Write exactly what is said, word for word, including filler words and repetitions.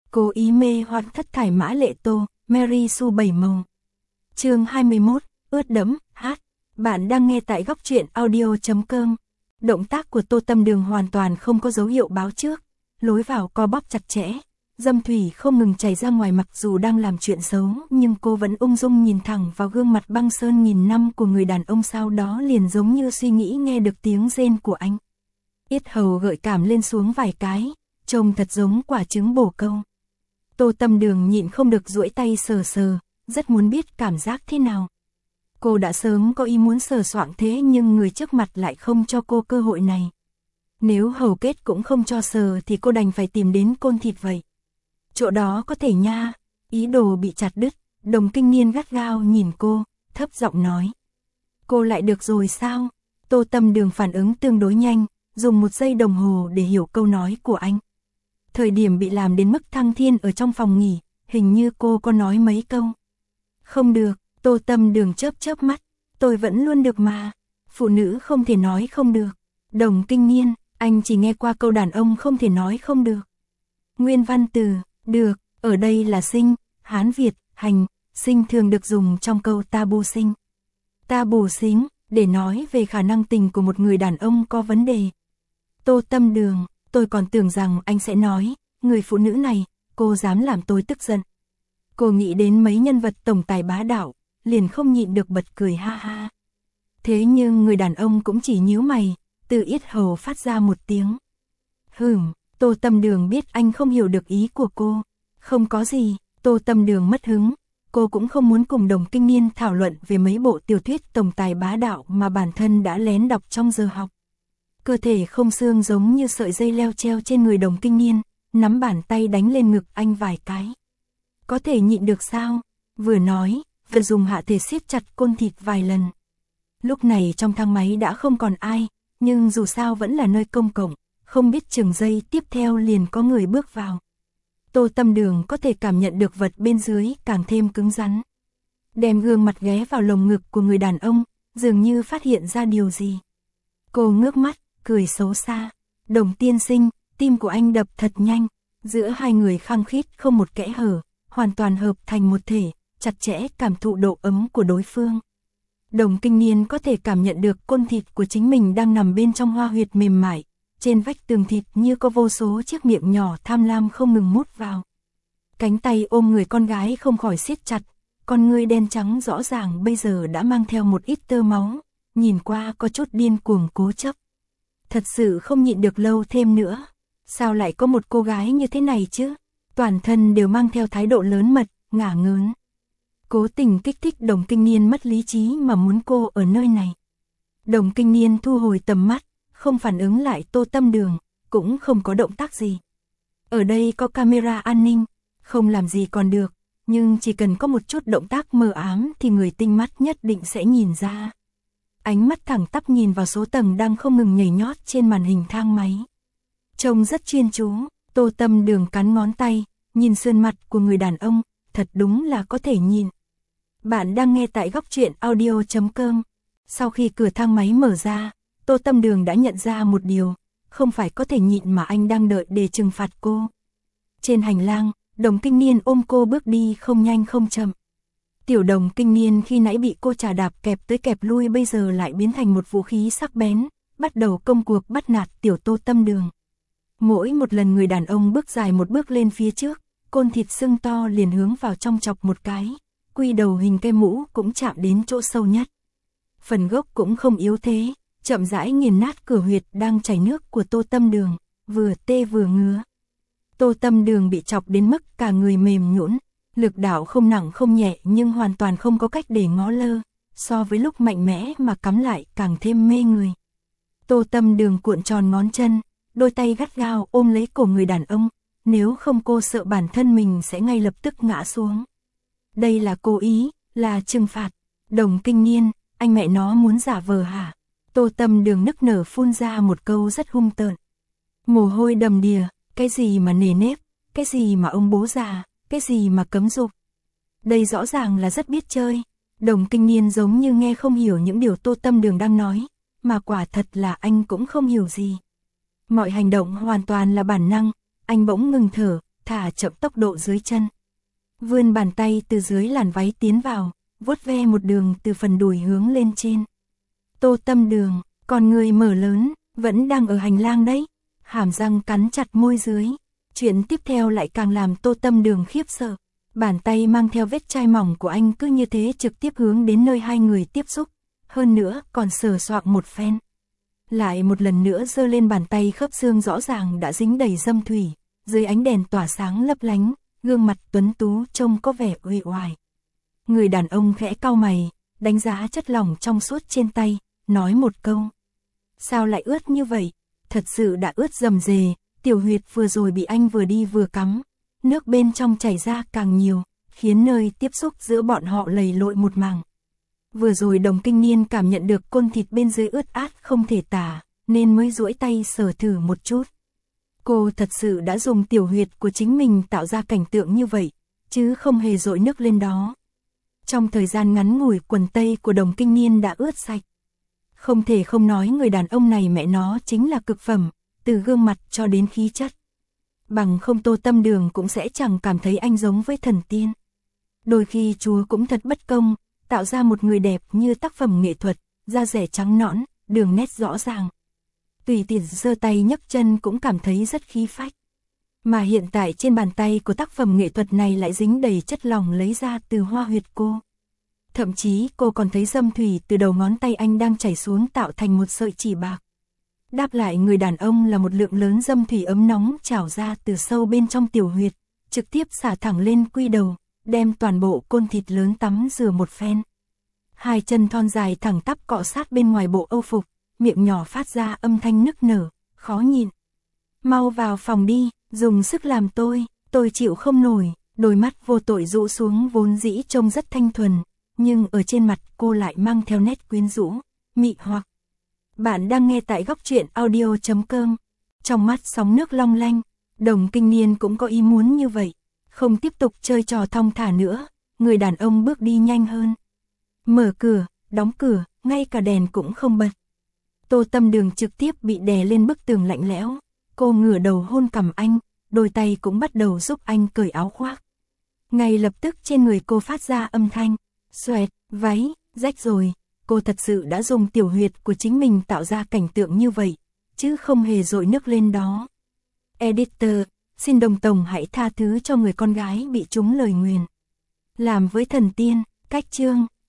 Cố ý mê hoặc thất thải mã lệ tô, Mary Sue bảy màu. Chương hai mươi mốt, ướt đẫm, hát. Bạn đang nghe tại góc truyện audio chấm com. Động tác của Tô Tâm Đường hoàn toàn không có dấu hiệu báo trước, lối vào co bóp chặt chẽ, dâm thủy không ngừng chảy ra ngoài, mặc dù đang làm chuyện xấu, nhưng cô vẫn ung dung nhìn thẳng vào gương mặt băng sơn nghìn năm của người đàn ông, sau đó liền giống như suy nghĩ nghe được tiếng rên của anh. Yết hầu gợi cảm lên xuống vài cái, trông thật giống quả trứng bổ câu. Tô Tâm Đường nhịn không được duỗi tay sờ sờ, rất muốn biết cảm giác thế nào. Cô đã sớm có ý muốn sờ soạng thế nhưng người trước mặt lại không cho cô cơ hội này. Nếu hầu kết cũng không cho sờ thì cô đành phải tìm đến côn thịt vậy. Chỗ đó có thể nha. Ý đồ bị chặt đứt, Đồng Kinh Niên gắt gao nhìn cô, thấp giọng nói. Cô lại được rồi sao? Tô Tâm Đường phản ứng tương đối nhanh, dùng một giây đồng hồ để hiểu câu nói của anh. Thời điểm bị làm đến mức thăng thiên ở trong phòng nghỉ, hình như cô có nói mấy câu. Không được, Tô Tâm Đường chớp chớp mắt, tôi vẫn luôn được mà. Phụ nữ không thể nói không được. Đồng Kinh Niên, anh chỉ nghe qua câu đàn ông không thể nói không được. Nguyên văn từ, được, ở đây là sinh, Hán Việt, hành, sinh thường được dùng trong câu ta bù sinh. Ta bù xính, để nói về khả năng tình của một người đàn ông có vấn đề. Tô Tâm Đường, tôi còn tưởng rằng anh sẽ nói, người phụ nữ này, cô dám làm tôi tức giận. Cô nghĩ đến mấy nhân vật tổng tài bá đạo, liền không nhịn được bật cười ha ha. Thế nhưng người đàn ông cũng chỉ nhíu mày, từ yết hầu phát ra một tiếng. Hửm, Tô Tâm Đường biết anh không hiểu được ý của cô. Không có gì, Tô Tâm Đường mất hứng. Cô cũng không muốn cùng Đồng Kinh Niên thảo luận về mấy bộ tiểu thuyết tổng tài bá đạo mà bản thân đã lén đọc trong giờ học. Cơ thể không xương giống như sợi dây leo treo trên người Đồng Kinh Niên, nắm bàn tay đánh lên ngực anh vài cái. Có thể nhịn được sao? Vừa nói, vừa dùng hạ thể siết chặt côn thịt vài lần. Lúc này trong thang máy đã không còn ai, nhưng dù sao vẫn là nơi công cộng, không biết chừng giây tiếp theo liền có người bước vào. Tô Tâm Đường có thể cảm nhận được vật bên dưới càng thêm cứng rắn. Đem gương mặt ghé vào lồng ngực của người đàn ông, dường như phát hiện ra điều gì. Cô ngước mắt, cười xấu xa. Đồng tiên sinh, tim của anh đập thật nhanh. Giữa hai người khăng khít không một kẽ hở, hoàn toàn hợp thành một thể, chặt chẽ cảm thụ độ ấm của đối phương. Đồng Kinh Niên có thể cảm nhận được côn thịt của chính mình đang nằm bên trong hoa huyệt mềm mại. Trên vách tường thịt như có vô số chiếc miệng nhỏ tham lam không ngừng mút vào. Cánh tay ôm người con gái không khỏi siết chặt, con ngươi đen trắng rõ ràng bây giờ đã mang theo một ít tơ máu, nhìn qua có chút điên cuồng cố chấp. Thật sự không nhịn được lâu thêm nữa. Sao lại có một cô gái như thế này chứ? Toàn thân đều mang theo thái độ lớn mật, ngả ngớn. Cố tình kích thích Đồng Kinh Niên mất lý trí mà muốn cô ở nơi này. Đồng Kinh Niên thu hồi tầm mắt, không phản ứng lại Tô Tâm Đường, cũng không có động tác gì. Ở đây có camera an ninh, không làm gì còn được, nhưng chỉ cần có một chút động tác mờ ám thì người tinh mắt nhất định sẽ nhìn ra. Ánh mắt thẳng tắp nhìn vào số tầng đang không ngừng nhảy nhót trên màn hình thang máy. Trông rất chuyên chú, Tô Tâm Đường cắn ngón tay, nhìn sườn mặt của người đàn ông, thật đúng là có thể nhìn. Bạn đang nghe tại góc truyện audio chấm com. Sau khi cửa thang máy mở ra, Tô Tâm Đường đã nhận ra một điều, không phải có thể nhịn mà anh đang đợi để trừng phạt cô. Trên hành lang, Đồng Kinh Niên ôm cô bước đi không nhanh không chậm. Tiểu Đồng Kinh Niên khi nãy bị cô trà đạp kẹp tới kẹp lui bây giờ lại biến thành một vũ khí sắc bén, bắt đầu công cuộc bắt nạt tiểu Tô Tâm Đường. Mỗi một lần người đàn ông bước dài một bước lên phía trước, côn thịt sưng to liền hướng vào trong chọc một cái, quy đầu hình cây mũ cũng chạm đến chỗ sâu nhất. Phần gốc cũng không yếu thế, chậm rãi nghiền nát cửa huyệt đang chảy nước của Tô Tâm Đường, vừa tê vừa ngứa. Tô Tâm Đường bị chọc đến mức cả người mềm nhũn, lực đạo không nặng không nhẹ nhưng hoàn toàn không có cách để ngó lơ, so với lúc mạnh mẽ mà cắm lại càng thêm mê người. Tô Tâm Đường cuộn tròn ngón chân, đôi tay gắt gao ôm lấy cổ người đàn ông, nếu không cô sợ bản thân mình sẽ ngay lập tức ngã xuống. Đây là cố ý, là trừng phạt. Đồng Kinh Niên, anh mẹ nó muốn giả vờ hả? Tô Tâm Đường nức nở phun ra một câu rất hung tợn. Mồ hôi đầm đìa, cái gì mà nề nếp, cái gì mà ông bố già, cái gì mà cấm dục. Đây rõ ràng là rất biết chơi. Đồng Kinh Niên giống như nghe không hiểu những điều Tô Tâm Đường đang nói, mà quả thật là anh cũng không hiểu gì. Mọi hành động hoàn toàn là bản năng, anh bỗng ngừng thở, thả chậm tốc độ dưới chân. Vươn bàn tay từ dưới làn váy tiến vào, vuốt ve một đường từ phần đùi hướng lên trên. Tô Tâm Đường, con người mở lớn, vẫn đang ở hành lang đấy. Hàm răng cắn chặt môi dưới. Chuyện tiếp theo lại càng làm Tô Tâm Đường khiếp sợ. Bàn tay mang theo vết chai mỏng của anh cứ như thế trực tiếp hướng đến nơi hai người tiếp xúc. Hơn nữa còn sờ soạng một phen. Lại một lần nữa giơ lên bàn tay, khớp xương rõ ràng đã dính đầy dâm thủy. Dưới ánh đèn tỏa sáng lấp lánh, gương mặt tuấn tú trông có vẻ uể oải. Người đàn ông khẽ cau mày, đánh giá chất lỏng trong suốt trên tay, nói một câu. Sao lại ướt như vậy? Thật sự đã ướt rầm rề, tiểu huyệt vừa rồi bị anh vừa đi vừa cắm. Nước bên trong chảy ra càng nhiều, khiến nơi tiếp xúc giữa bọn họ lầy lội một mảng. Vừa rồi Đồng Kinh Niên cảm nhận được côn thịt bên dưới ướt át không thể tả, nên mới duỗi tay sờ thử một chút. Cô thật sự đã dùng tiểu huyệt của chính mình tạo ra cảnh tượng như vậy, chứ không hề dội nước lên đó. Trong thời gian ngắn ngủi, quần tây của Đồng Kinh Niên đã ướt sạch. Không thể không nói người đàn ông này mẹ nó chính là cực phẩm, từ gương mặt cho đến khí chất. Bằng không Tô Tâm Đường cũng sẽ chẳng cảm thấy anh giống với thần tiên. Đôi khi Chúa cũng thật bất công, tạo ra một người đẹp như tác phẩm nghệ thuật, da rẻ trắng nõn, đường nét rõ ràng. Tùy tiện giơ tay nhấc chân cũng cảm thấy rất khí phách. Mà hiện tại trên bàn tay của tác phẩm nghệ thuật này lại dính đầy chất lỏng lấy ra từ hoa huyệt cô. Thậm chí cô còn thấy dâm thủy từ đầu ngón tay anh đang chảy xuống tạo thành một sợi chỉ bạc. Đáp lại người đàn ông là một lượng lớn dâm thủy ấm nóng trào ra từ sâu bên trong tiểu huyệt, trực tiếp xả thẳng lên quy đầu, đem toàn bộ côn thịt lớn tắm rửa một phen. Hai chân thon dài thẳng tắp cọ sát bên ngoài bộ âu phục, miệng nhỏ phát ra âm thanh nức nở, khó nhịn. Mau vào phòng đi, dùng sức làm tôi, tôi chịu không nổi. Đôi mắt vô tội rũ xuống vốn dĩ trông rất thanh thuần, nhưng ở trên mặt cô lại mang theo nét quyến rũ, mị hoặc. Bạn đang nghe tại góc truyện audio chấm com. Trong mắt sóng nước long lanh, Đồng Kinh Niên cũng có ý muốn như vậy. Không tiếp tục chơi trò thong thả nữa, người đàn ông bước đi nhanh hơn. Mở cửa, đóng cửa, ngay cả đèn cũng không bật. Tô Tâm Đường trực tiếp bị đè lên bức tường lạnh lẽo. Cô ngửa đầu hôn cằm anh, đôi tay cũng bắt đầu giúp anh cởi áo khoác. Ngay lập tức trên người cô phát ra âm thanh, xoẹt, váy, rách rồi. Cô thật sự đã dùng tiểu huyệt của chính mình tạo ra cảnh tượng như vậy, chứ không hề dội nước lên đó. Editor, xin Đồng Tổng hãy tha thứ cho người con gái bị trúng lời nguyền. Làm với thần tiên, cách chương.